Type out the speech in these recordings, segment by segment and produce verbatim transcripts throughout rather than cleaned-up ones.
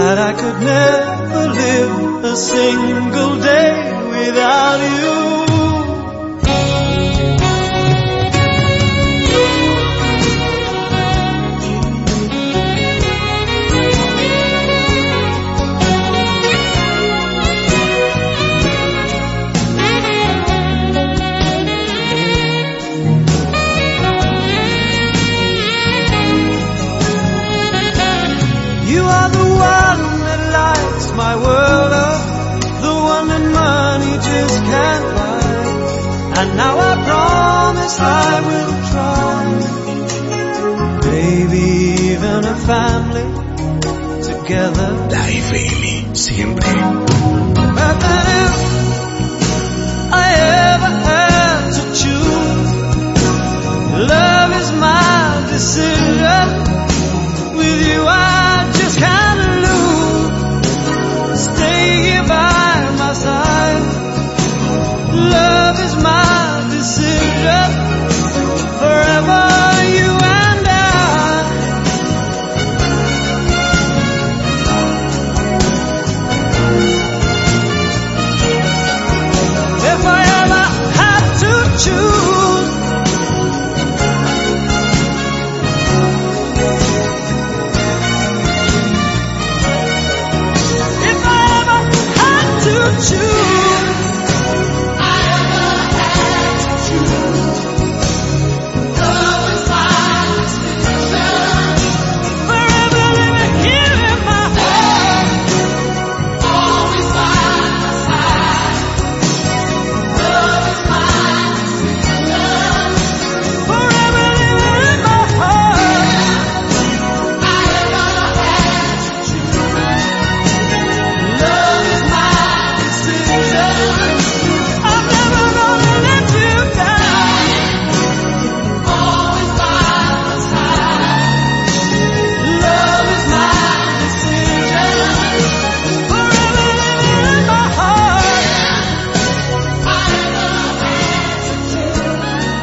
that I could never live a single day without you. My world up, the one that money just can't buy. And now I promise I will try. Baby, even a family together. La F M, siempre. Nothing else I ever had to choose. Love is my decision. With you I just can't lose. Stay here by my side. Love is my decision. Forever you and I. If I ever had to choose, choose. I ever had to choose. Love is my decision. Forever living here in my heart. Always by my side. Love is my decision. Forever living in my heart. I ever had to choose. Love is my I'm never gonna let you down. Always by my side. Love is my decision. Forever living in my heart. I never had to choose.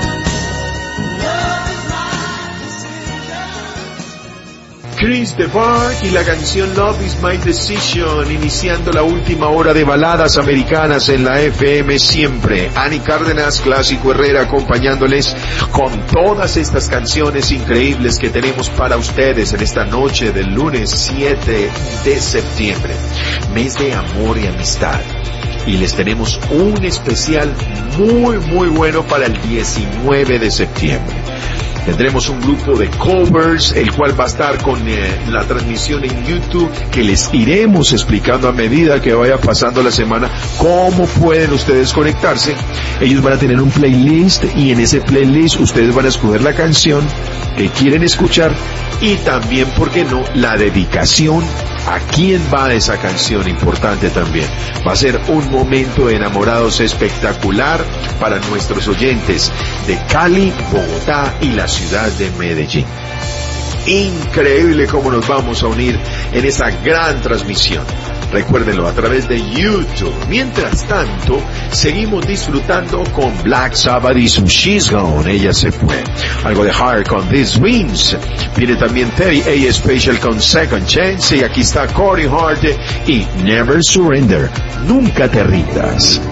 Love is my decision. Chris DeBark y la canción Love is My Decision, iniciando la última hora de baladas americanas en la F M siempre. Ani Cárdenas, Clásico Herrera, acompañándoles con todas estas canciones increíbles que tenemos para ustedes en esta noche del lunes siete de septiembre, mes de amor y amistad. Y les tenemos un especial muy muy bueno para el diecinueve de septiembre. Tendremos un grupo de covers, el cual va a estar con eh, la transmisión en YouTube, que les iremos explicando a medida que vaya pasando la semana cómo pueden ustedes conectarse. Ellos van a tener un playlist y en ese playlist ustedes van a escoger la canción que quieren escuchar y también, ¿por qué no?, la dedicación a quién va esa canción, importante también. Va a ser un momento de enamorados espectacular para nuestros oyentes de Cali, Bogotá y la ciudad de Medellín. Increíble cómo nos vamos a unir en esa gran transmisión. Recuérdenlo a través de YouTube. Mientras tanto, seguimos disfrutando con Black Sabbath y su She's Gone, ella se fue. Algo de Heart con These Wings. Viene también Terry A. Special con Second Chance. Y aquí está Corey Hart y Never Surrender. Nunca te rindas.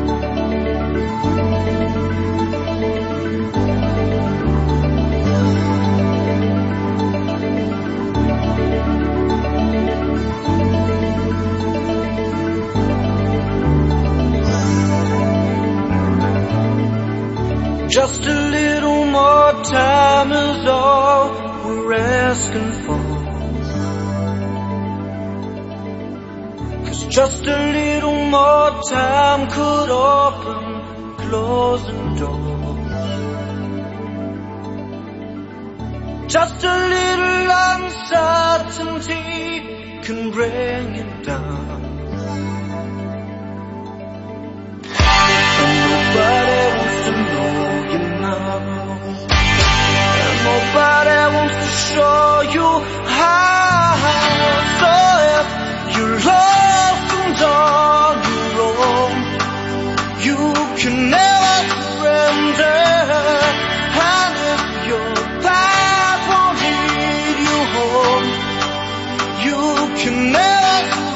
Just a little more time is all we're asking for. 'Cause just a little more time could open closing doors. Just a little uncertainty can bring it down. And nobody wants to know you now. And nobody wants to show you how. So if you're lost and on your own, you can never surrender. And if your path won't lead you home, you can never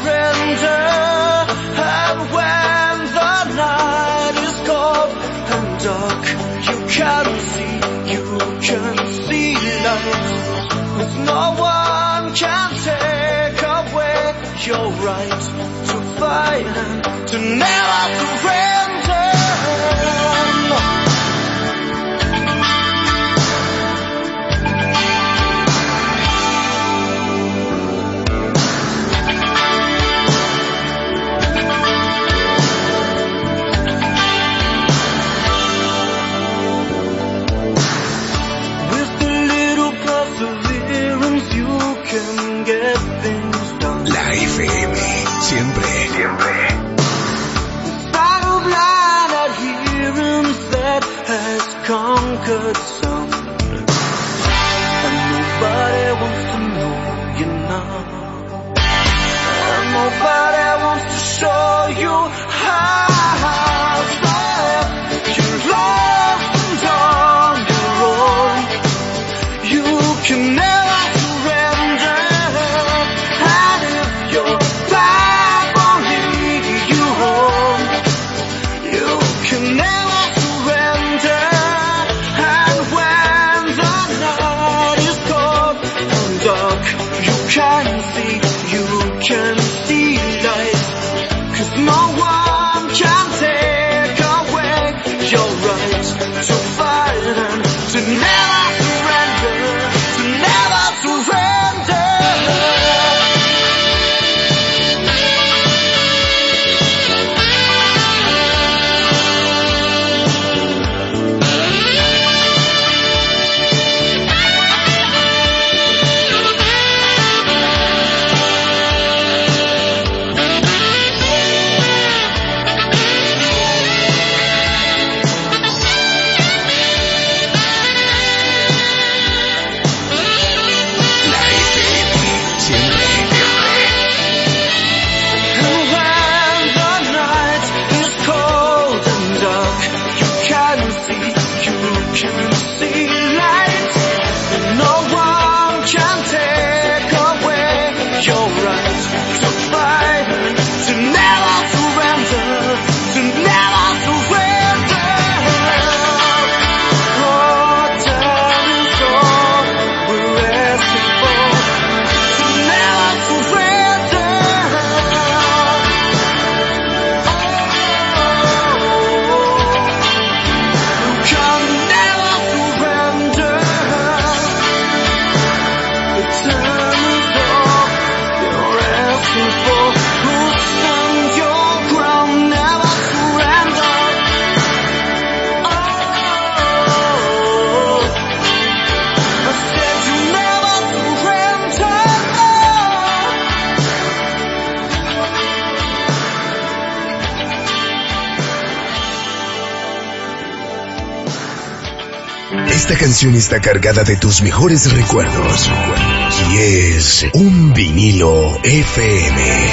'cause no one can take away your right to fight and to never surrender. La F M, siempre, siempre. Blind adherence that has conquered some, and nobody wants to know you now, and nobody wants to show you how. You're lost and on your own. You can never. Can see light, 'cause no one can take away your right to fight and to never surrender, to never surrender. Esta canción está cargada de tus mejores recuerdos y es un vinilo F M.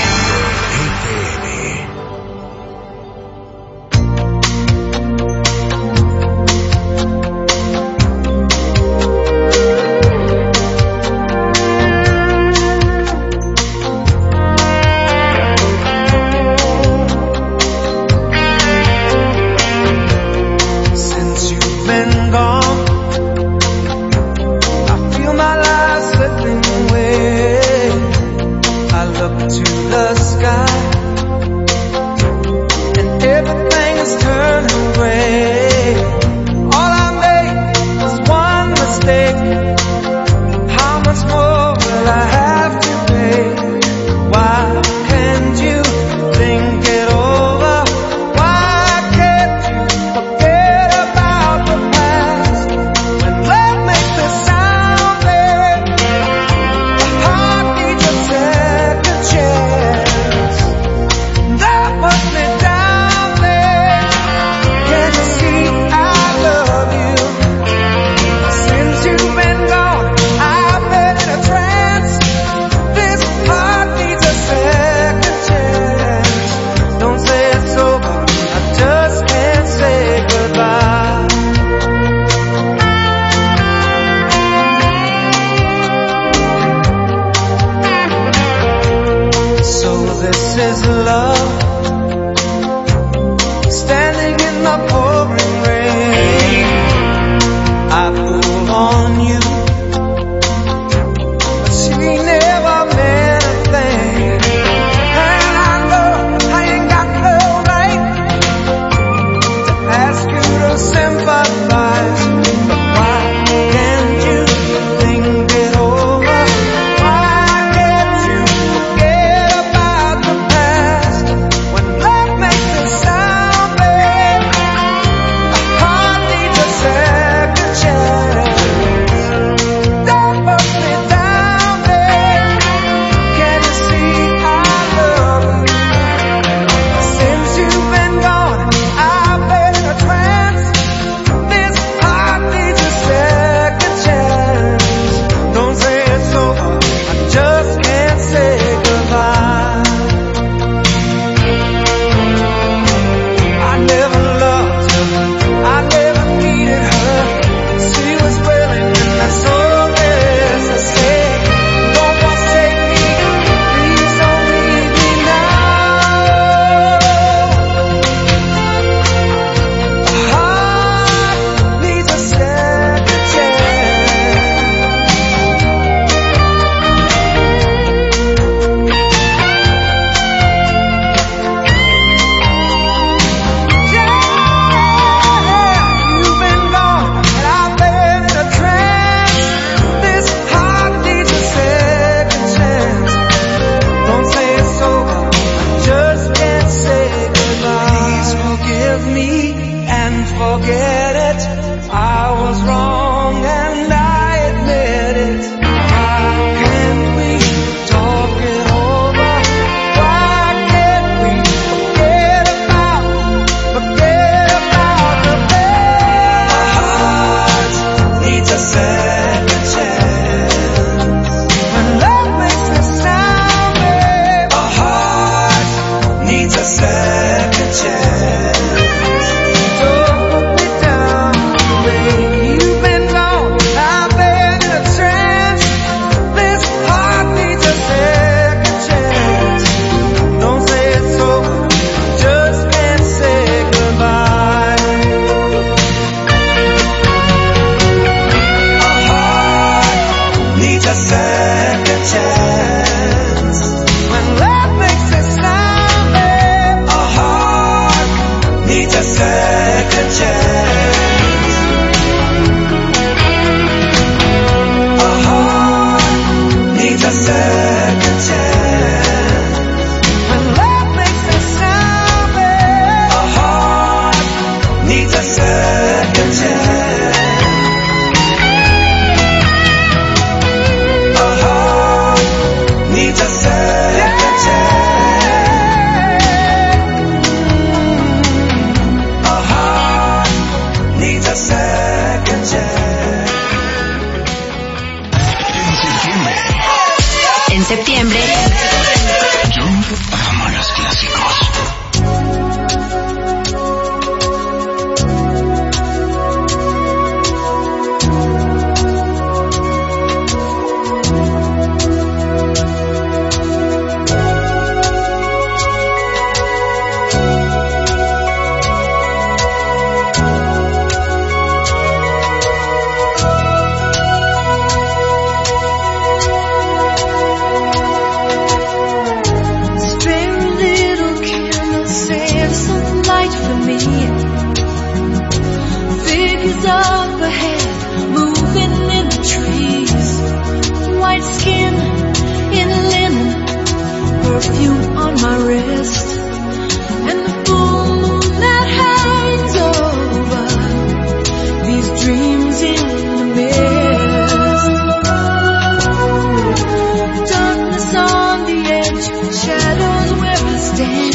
Yo amo los clásicos. Up ahead, moving in the trees. White skin in linen, perfume on my wrist, and the full moon that hangs over these dreams in the mist. Darkness on the edge, shadows where I stand.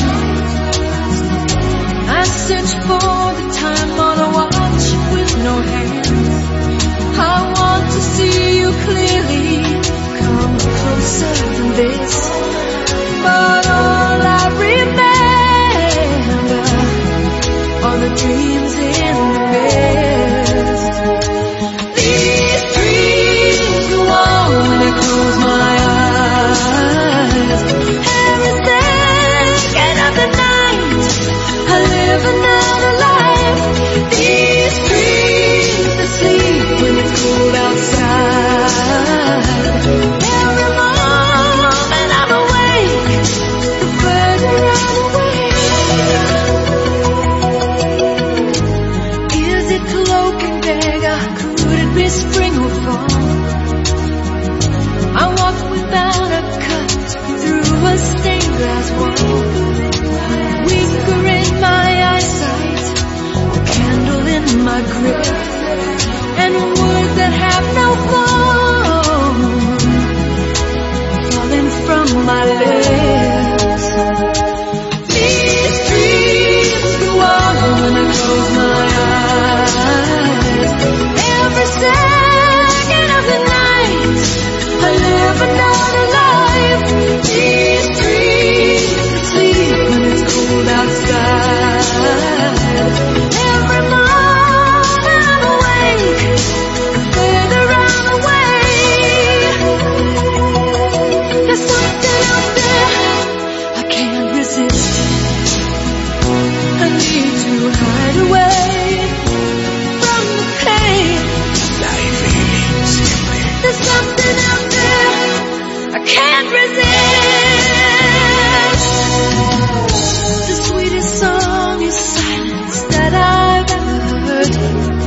I search for the time on a watch with no hands. I want to see you clearly, come closer than this. But all I remember are the dreams in the mist. These dreams go on when I close my eyes. Every second of the night, I live another life. These dreams that sleep when it's cold outside. Every moment I'm awake, the further I'm away. Is it cloak and dagger? Could it be spring or fall? I walk without a cut through a stained glass wall. Weaker in my eyesight, a candle in my grip, and words that have no form falling from my lips. These dreams go on when I close my eyes. Every second of the night, I live another life. These dreams sleep when it's cold outside. Every moment I'm awake, the further I'm away. There's something out there I can't resist. I need to hide away from the pain. La F M siempre. There's something out there I can't resist. The sweetest song is silence that I've ever heard.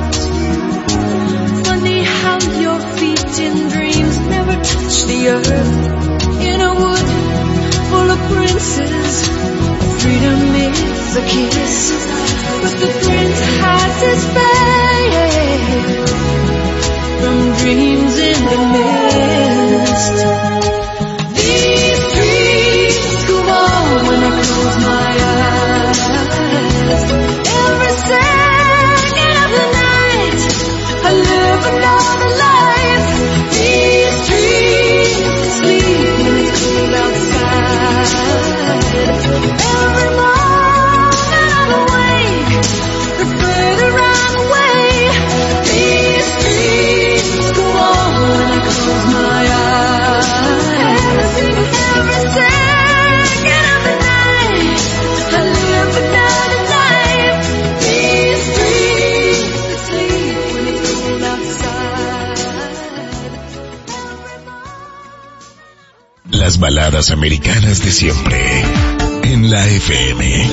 Funny how your feet in dreams never touch the earth. In a wood full of princes, freedom is a kiss, but the prince hides his face from dreams in the mist. These dreams go on when I close my eyes. Every second of the night, I live another life. These dreams sleep when it's cold outside. Every moment I'm awake, the further I'm away. These dreams go on when I close my eyes. Every second of the night, I live another life. These dreams that sleep when it's cold outside. Every moment. Las baladas americanas de siempre. En la F M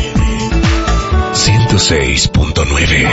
ciento seis punto nueve.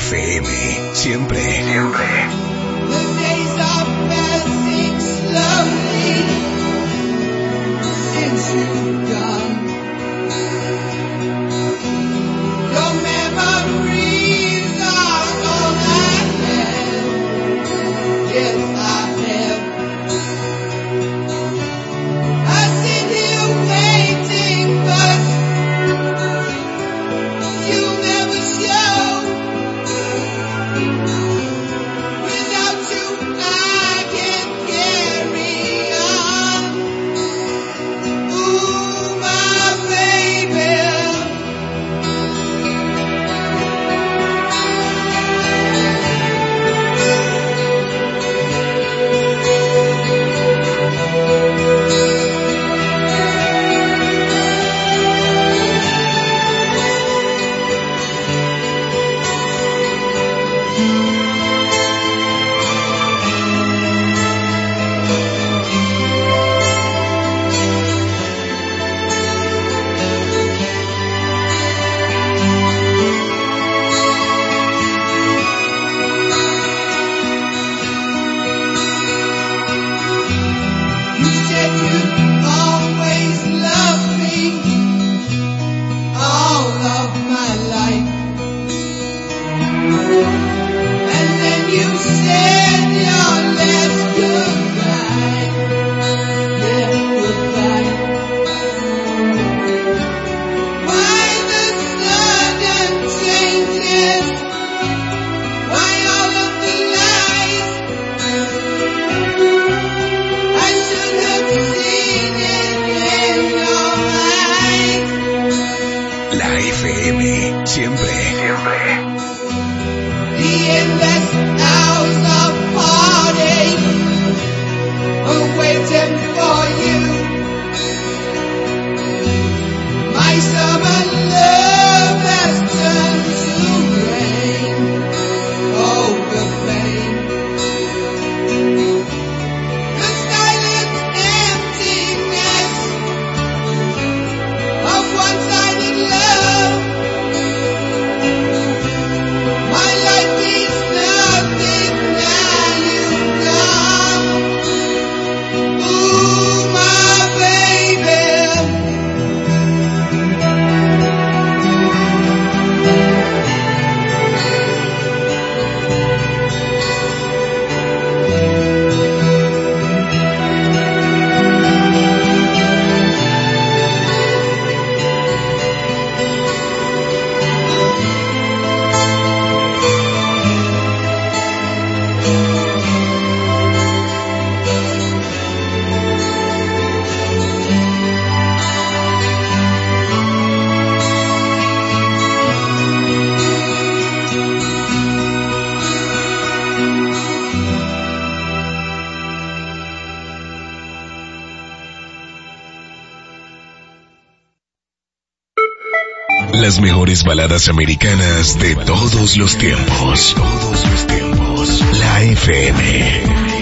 F M, siempre, siempre. The days are passing slowly since you've gone. Your memories are all I have. Yes, I have. I sit here waiting, but you never show. Without you, I can't carry on. Ooh, my baby. You said you'd always love me all of my life. And then you said your last goodbye. Yeah, goodbye. Why the sudden changes? Why all of the lies? I should have seen it in your eyes. La F M, siempre, siempre. The endless hours of heartache are waiting for you. My summer love has turned to rain. Oh, the pain. The silent emptiness of one-sided love. My life is nothing now you've gone. Ooh, my baby. Las mejores baladas americanas de todos los tiempos. Todos los tiempos. La F M.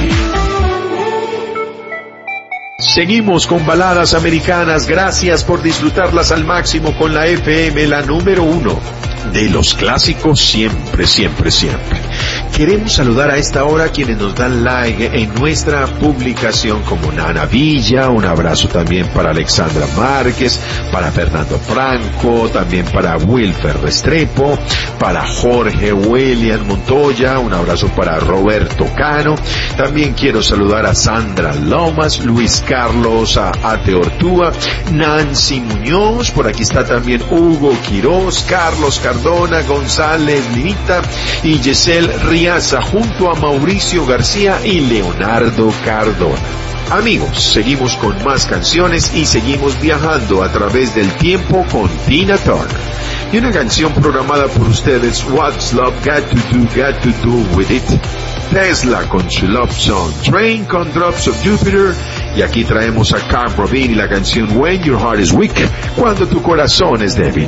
Seguimos con baladas americanas. Gracias por disfrutarlas al máximo con la F M, la número uno de los clásicos siempre, siempre, siempre. Queremos saludar a esta hora a quienes nos dan like en nuestra publicación, como Nana Villa. Un abrazo también para Alexandra Márquez, para Fernando Franco, también para Wilfer Restrepo, para Jorge William Montoya. Un abrazo para Roberto Cano. También quiero saludar a Sandra Lomas, Luis Carlos, a Ate Ortúa, Nancy Muñoz. Por aquí está también Hugo Quiroz, Carlos Cardona, González Linita y Giselle Riaza, junto a Mauricio García y Leonardo Cardona. Amigos, seguimos con más canciones y seguimos viajando a través del tiempo con Tina Turner. Y una canción programada por ustedes, What's Love Got to Do, Got to Do With It. Tesla con su Love Song, Train con Drops of Jupiter. Y aquí traemos a Carl Robin y la canción When Your Heart is Weak, cuando tu corazón es débil.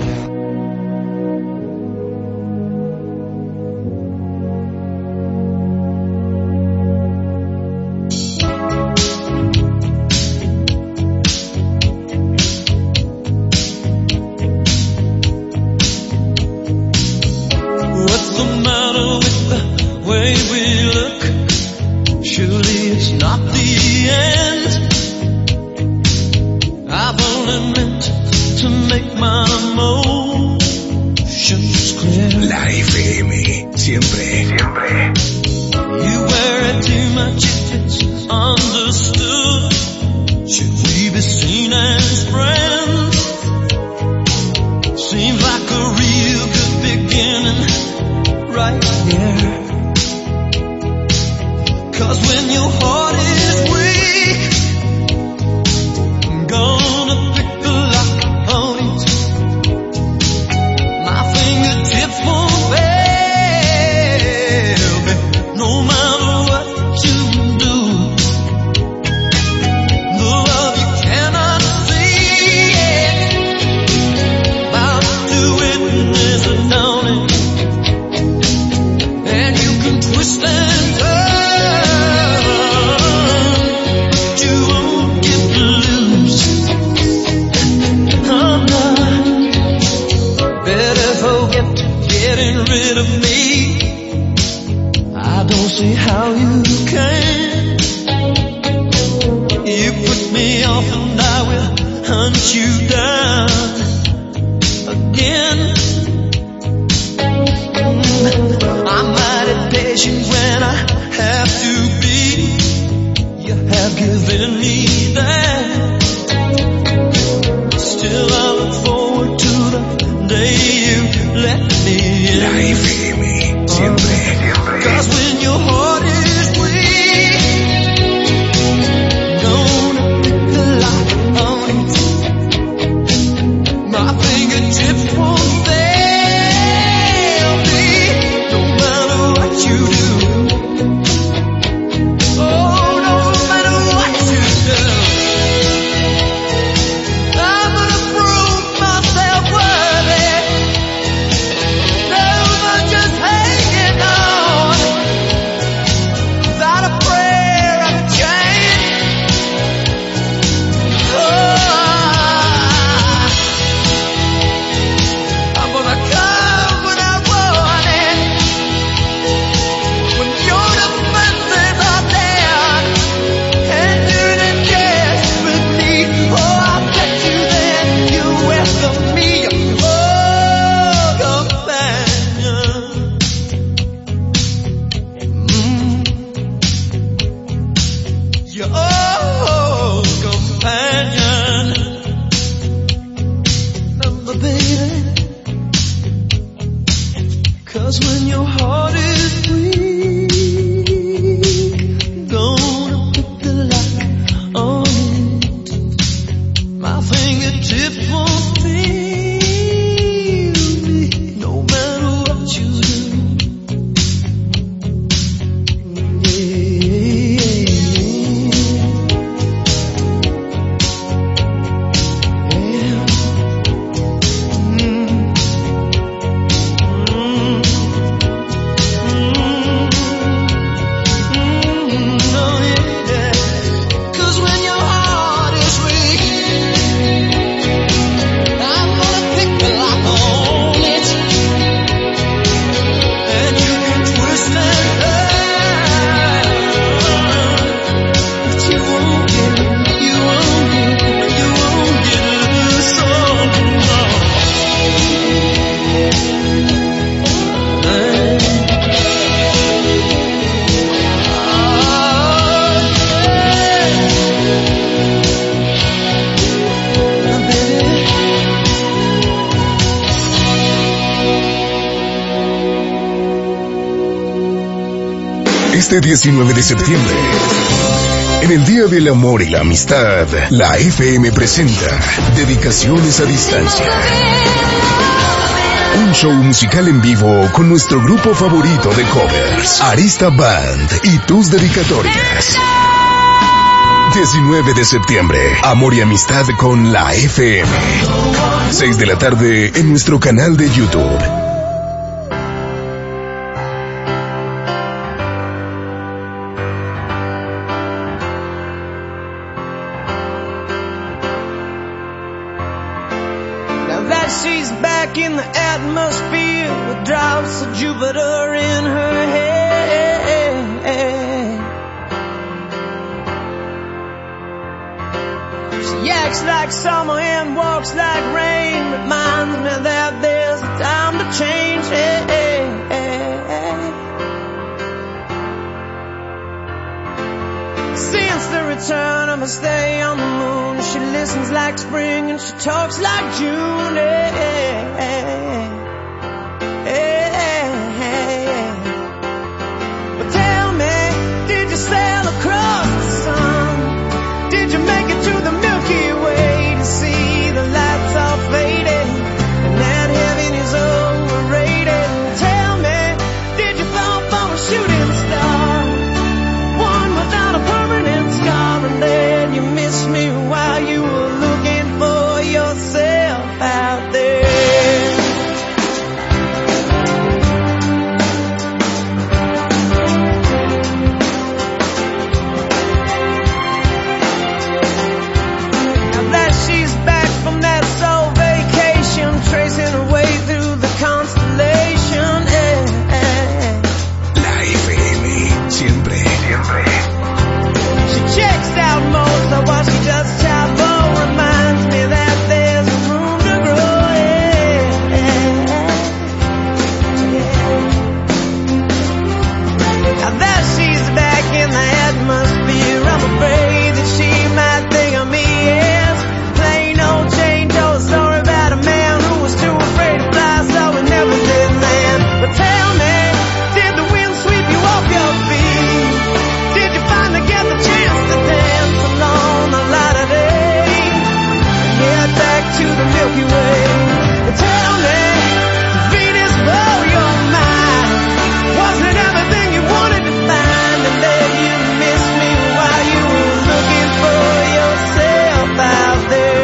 What's the matter? make my emotions clear. La F M, siempre, siempre. You wear too much if it's understood. Should we be seen as friends? Seems like a real good beginning right here. 'Cause when your heart is weak, I'm gonna pick the lock on it. My fingertips won't fail me, no matter what you do. The love you cannot see, about to witness a dawning, and you can twist and turn, but you won't get loose. I'm not better forget getting rid of me. I don't see how you can. You put me off and I will hunt you down again. I'm mighty patient when I have to be. You have given me that. Still I look forward to the day you let me La in. F M, siempre, siempre. 'Cause when your heart is weak, gonna pick the lock on it. My fingertips won't fail me, no matter what you do. Oh, no matter what you do. I'm gonna prove myself worthy. No more just hanging on, without a prayer and a chain. Oh, I'm gonna come when I want it, when your defenses are down, and you didn't care with me. Oh, I bet you then you welcome me, oh, companion. Mm. Your old companion. Remember, baby, 'cause when your heart is weak, gonna put the lock on it. My fingertips won't feel me, no matter what you do. Cause when your heart is weak, I'm gonna pick the lock on it, and you can twist and turn, but you won't get, you won't get, you won't get loose. Oh, no. Este diecinueve de septiembre, en el Día del Amor y la Amistad, la F M presenta Dedicaciones a Distancia. Un show musical en vivo con nuestro grupo favorito de covers, Arista Band, y tus dedicatorias. diecinueve de septiembre, Amor y Amistad con la F M. seis de la tarde en nuestro canal de YouTube. That she's back in the atmosphere with drops of Jupiter in her head. She acts like summer and walks like rain, return of a stay on the moon. She listens like spring and she talks like June. Hey, hey, hey, hey, hey, hey. But tell me, did you sail across the sun? Did you make it to the Milky Way to see the lights all fading and that heaven is overrated? Tell me, did you fall for a shooting star, one without a permanent scar, and then you missed me while you were looking for yourself out there? Tracing her way through the constellation. Eh, eh. La F M, siempre, siempre. She checks out most of what she does. Chavo reminds me that there's room to grow. Eh, eh, eh. Now that she's back in the atmosphere, I'm afraid that she might think of me as plain old Jane told a story about a man who was too afraid to fly, so he never did land. But tell me, did the wind sweep you off your feet? Did you finally get the chance to dance along the light of day and head back to the Milky Way? But tell me, Venus blow your mind? Wasn't it everything you wanted to find? And then you missed me while you were looking for yourself out there.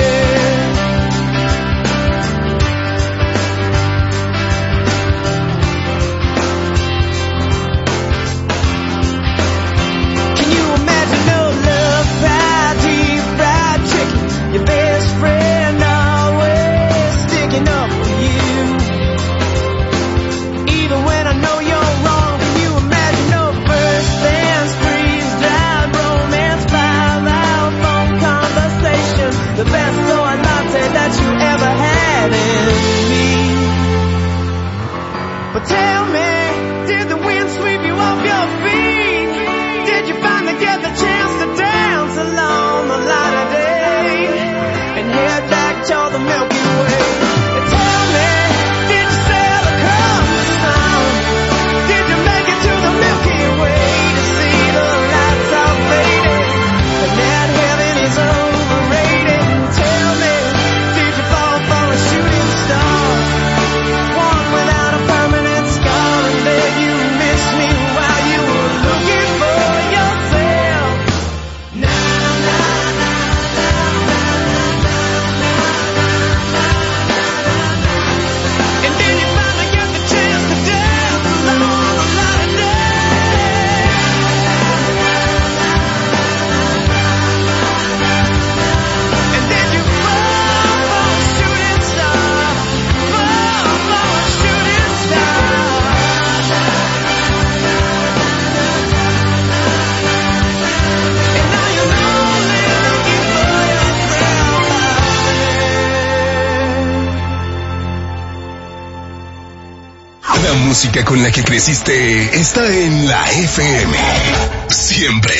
Your best friend always sticking up for you. Even when I know you're wrong, can you imagine no first dance, freeze drive, romance, five hour phone conversation, the best soy latte that you ever had in me? But tell me, did the wind sweep you off your feet? Did you finally get the chance to dance along the light of day and head back to the Milky Way? And tell me, did you sail across the sun? Did you make it to the Milky Way to see the lights all faded and that heaven is overrated? And tell me, did you fall for a shooting star, one without a permanent scar, and then you missed me while you were looking for yourself? Na na na na na na na na. And then you finally get the chance to dance along the light of day. And then you fall for a shooting star, fall for a shooting star. And now you're only looking for yourself out there. La música con la que creciste está en la F M. Siempre.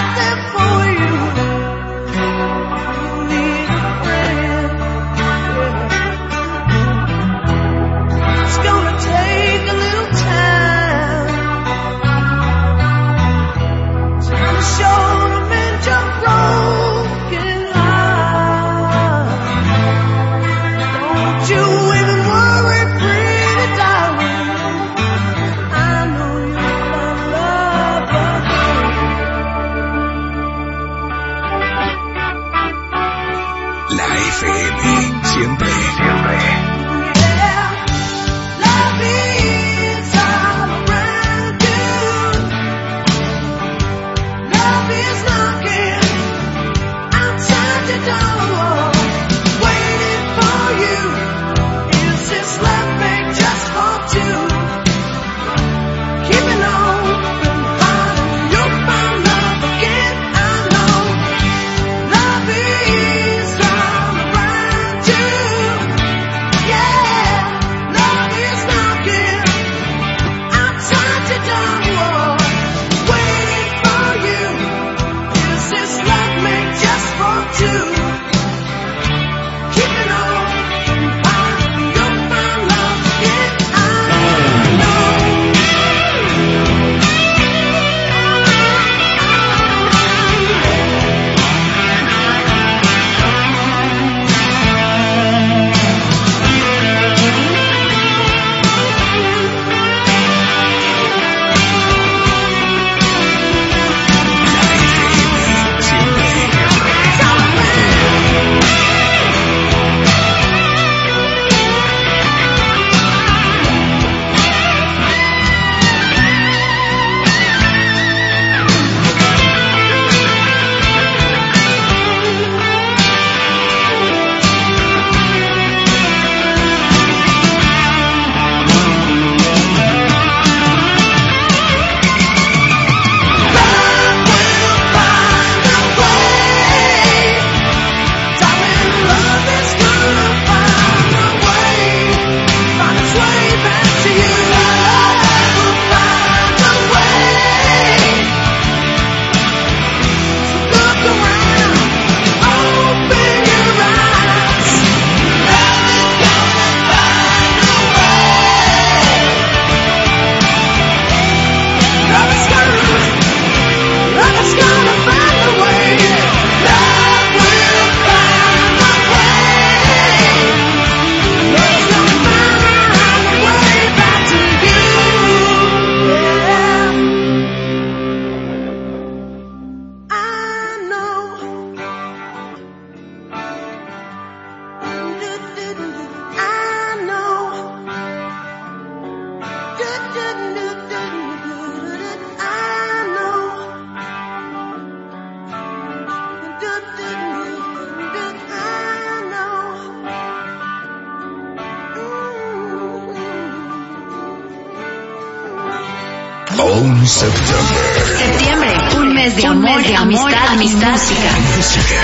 Own September. Septiembre, un mes de amor, de amistad, amistad, música. Música.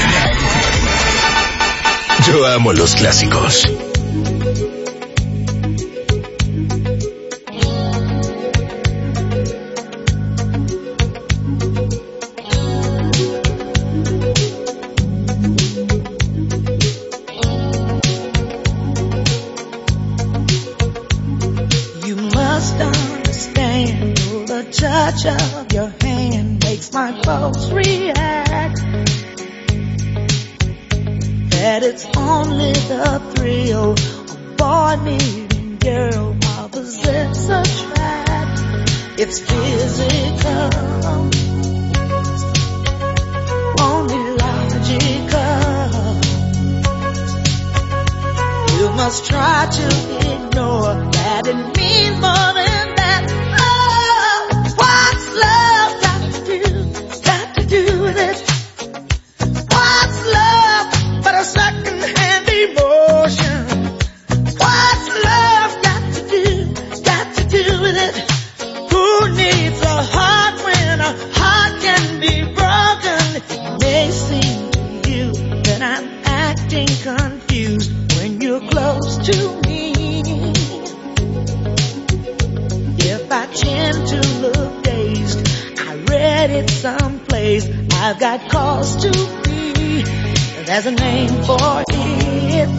Yo amo los clásicos. Of your hand makes my pulse react. That it's only the thrill of boy meeting girl opposites attract. It's physical, only logical. You must try to ignore that it means more than that. What's love got to do, got to do with it? What's love but a second-hand emotion? What's love got to do, got to do with it? Who needs a heart when a heart can be broken? It may seem to you that I'm acting confused when you're close to me. I've got cause to be. There's a name for it.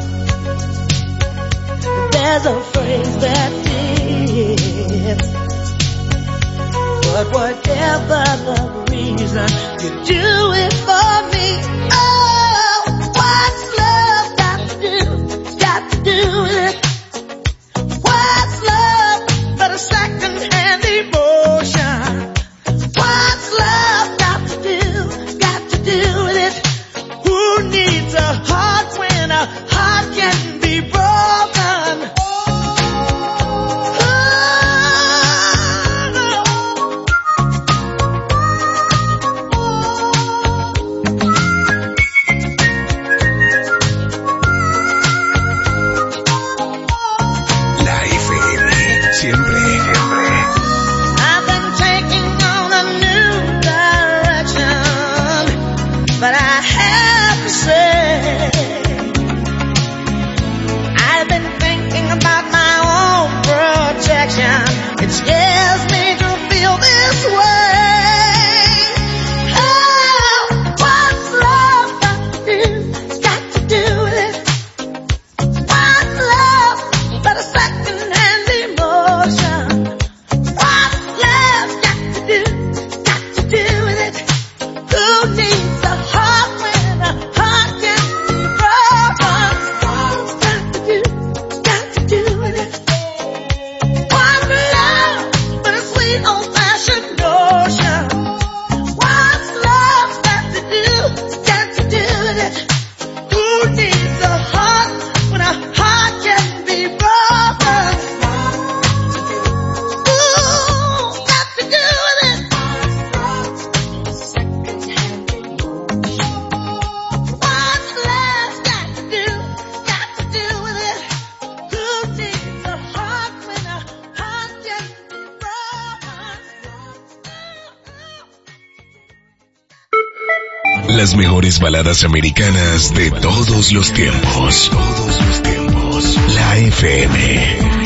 There's a phrase that fits. But whatever the reason, you do it for me. Oh, what's love got to do? Got to do with it. What's love but a second-hand emotion? What's love got to do? Got to do with it. Who needs a heart when a heart can be broken? It scares me to feel this way. Oh, what's love got to do? Got to do with it. What's love but a second-hand emotion? What's love got to do? Got to do with it. Who needs a heart when a heart can be broken? Got to do, got to do with it. Old-fashioned notion. What's love got to do? Got to do with it. Who needs a heart when a heart can be broken? Ooh, got to do with it. What's love got to do? Got to do with it. Who needs a heart when a heart can be Las mejores baladas americanas de todos los tiempos. Todos los tiempos. La F M.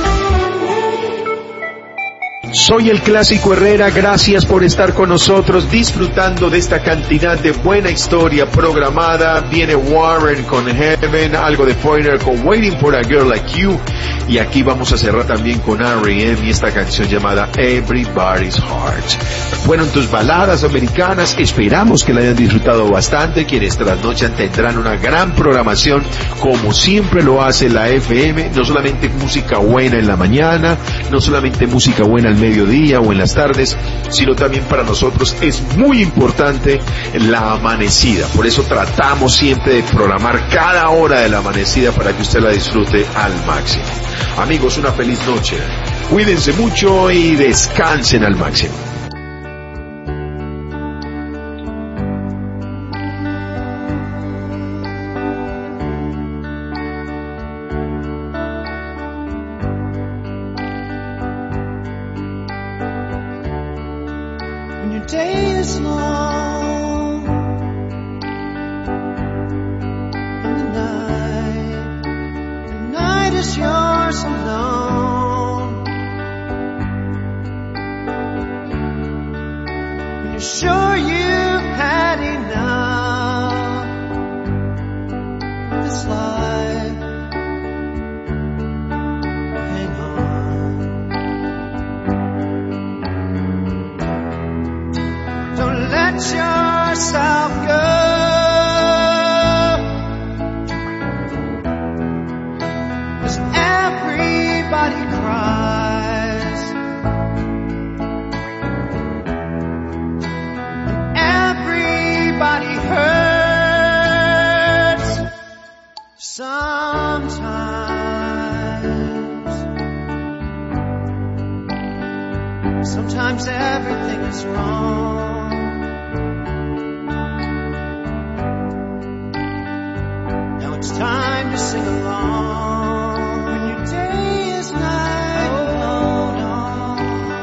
Soy el Clásico Herrera, gracias por estar con nosotros disfrutando de esta cantidad de buena historia programada. Viene Warren con Heaven, algo de Foreigner con Waiting for a Girl Like You, y aquí vamos a cerrar también con R E M y esta canción llamada Everybody's Heart. Fueron tus baladas americanas, esperamos que la hayan disfrutado bastante. Quienes trasnochan tendrán una gran programación como siempre lo hace la F M, no solamente música buena en la mañana, no solamente música buena al mediodía o en las tardes, sino también para nosotros es muy importante la amanecida. Por eso tratamos siempre de programar cada hora de la amanecida para que usted la disfrute al máximo. Amigos, una feliz noche. Cuídense mucho y descansen al máximo. Sometimes everything is wrong. Now it's time to sing along. When your day is night, hold on,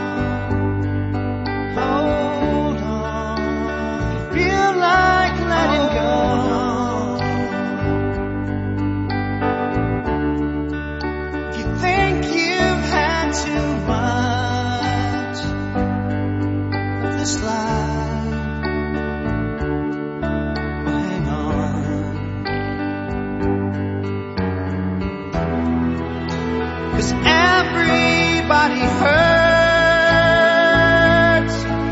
hold on. You feel like letting go. If you think you've had too much everybody hurts.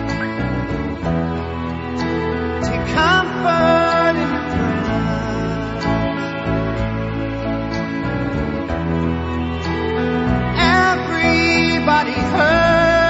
Take comfort in your prayers. Everybody hurts.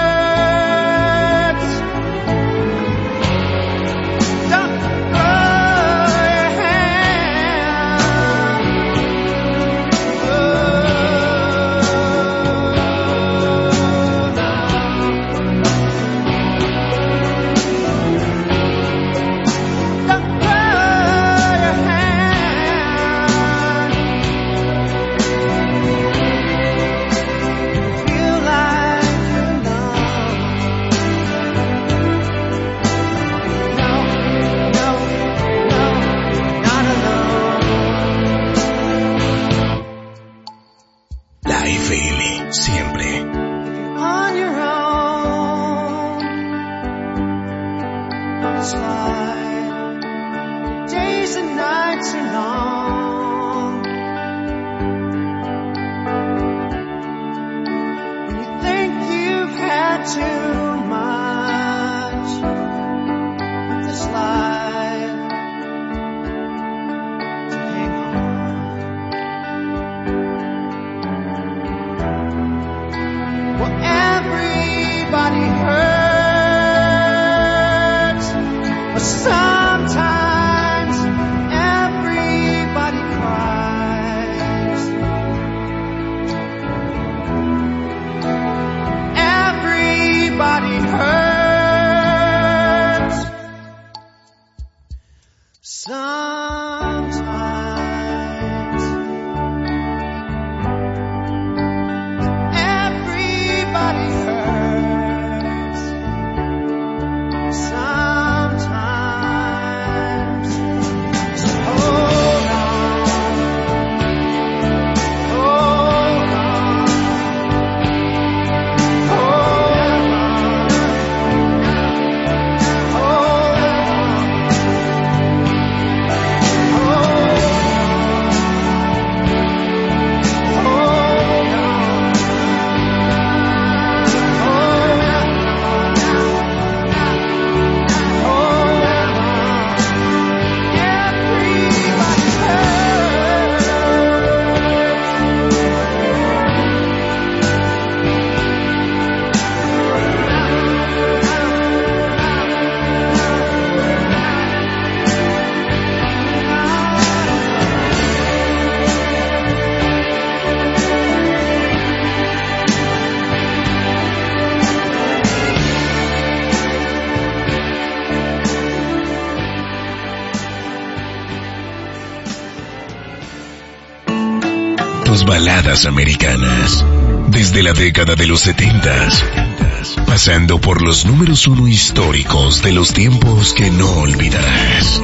Baladas americanas, desde la década de los setentas, pasando por los números uno históricos de los tiempos que no olvidarás.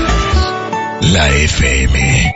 La F M.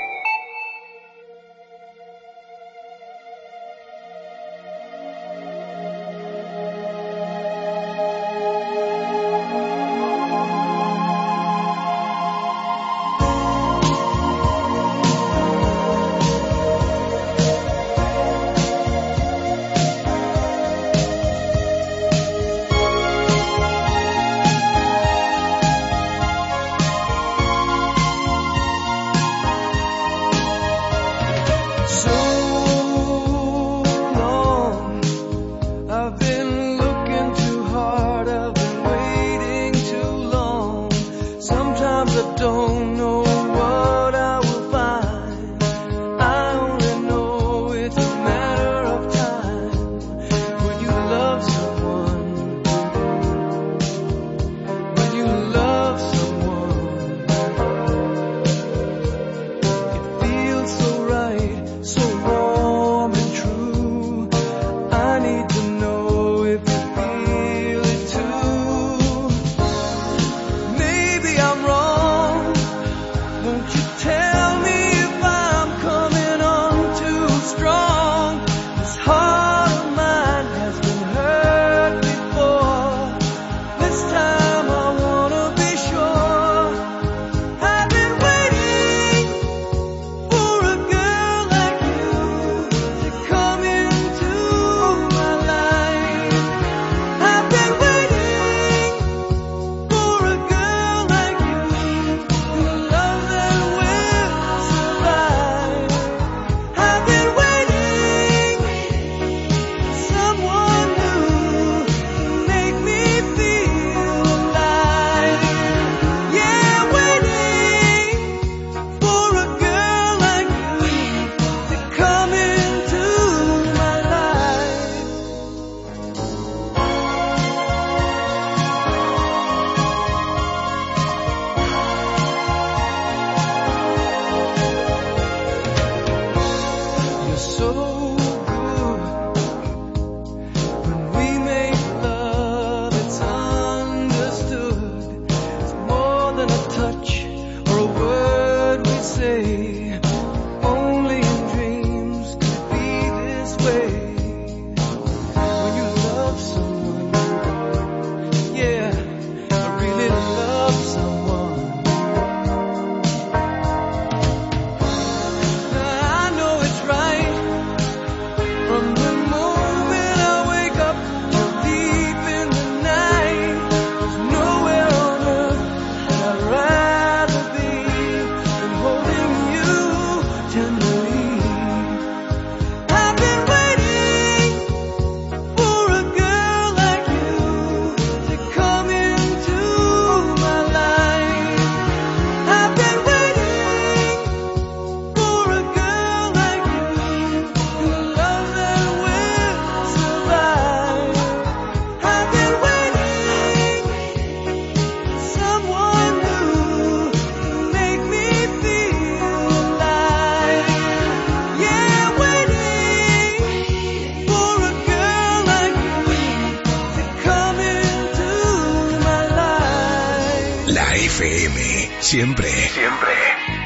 M, siempre. Siempre.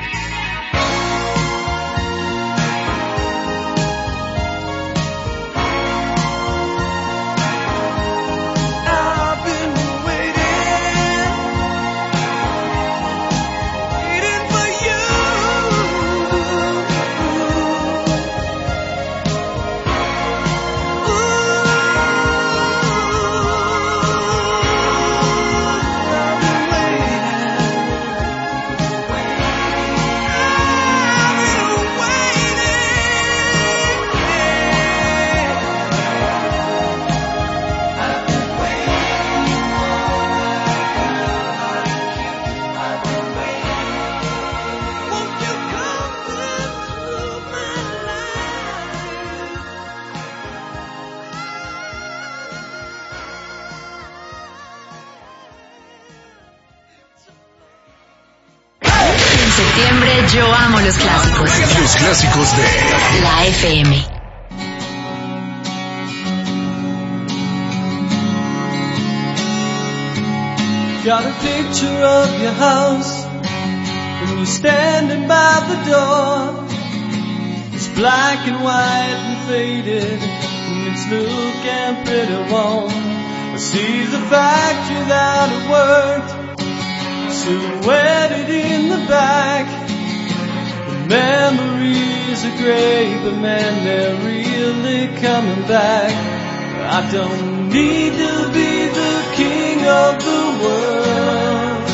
Yo amo los clásicos. Los clásicos de la F M. Got a picture of your house, and you're standing by the door. It's black and white and faded, and it's looking pretty warm. I see the factory that it worked, silhouetted in the back. Memories are great, but man, they're really coming back. I don't need to be the king of the world,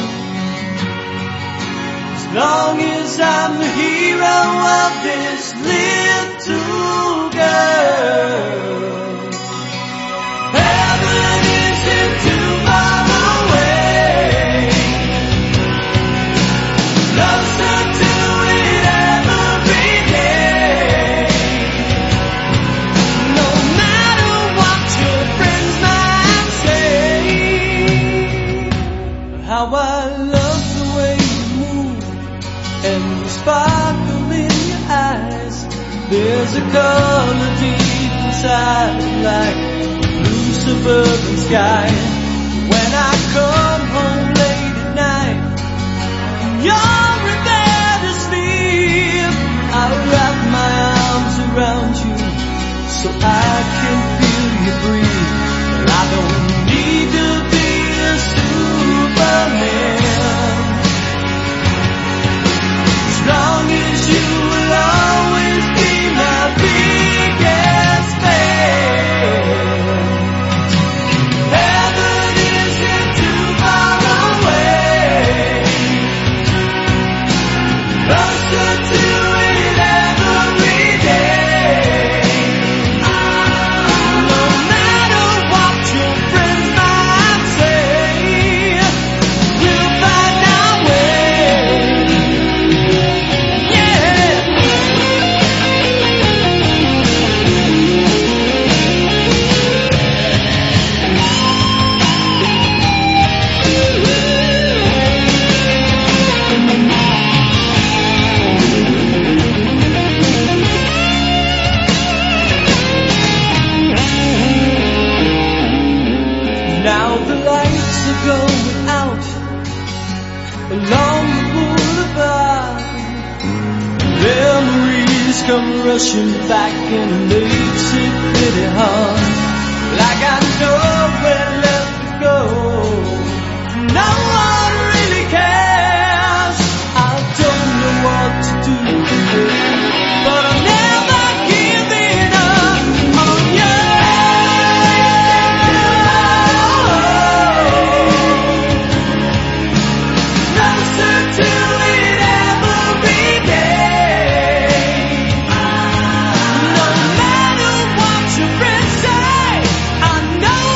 as long as I'm the hero of this little girl. Heaven isn't too far away, closer to how I love the way you move and the sparkle in your eyes. There's a color deep inside like a blue suburban sky. When I come home late at night and you're in bed asleep, I wrap my arms around you so I can feel you breathe. Well, I don't need to be a Superman, as long as you will always be my biggest fan. Heaven isn't too far away, closer to it every day. No matter what your friends might say, we'll find our way. Yeah. Now the lights are going out along the boulevard. Memories come rushing back and it makes it pretty hard. Like I nowhere left to go, no one really cares. I don't know what to do, but I'm never giving up on you. Closer to it every day. No matter what your friends say, I know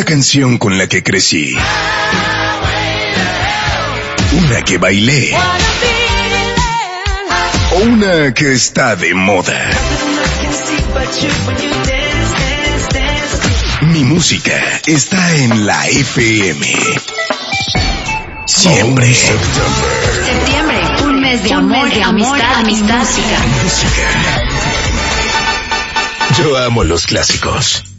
canción con la que crecí. Una que bailé. O una que está de moda. Mi música está en la F M. Siempre. Septiembre, un mes de amor, de amistad, amistad, música. Música. Yo amo los clásicos.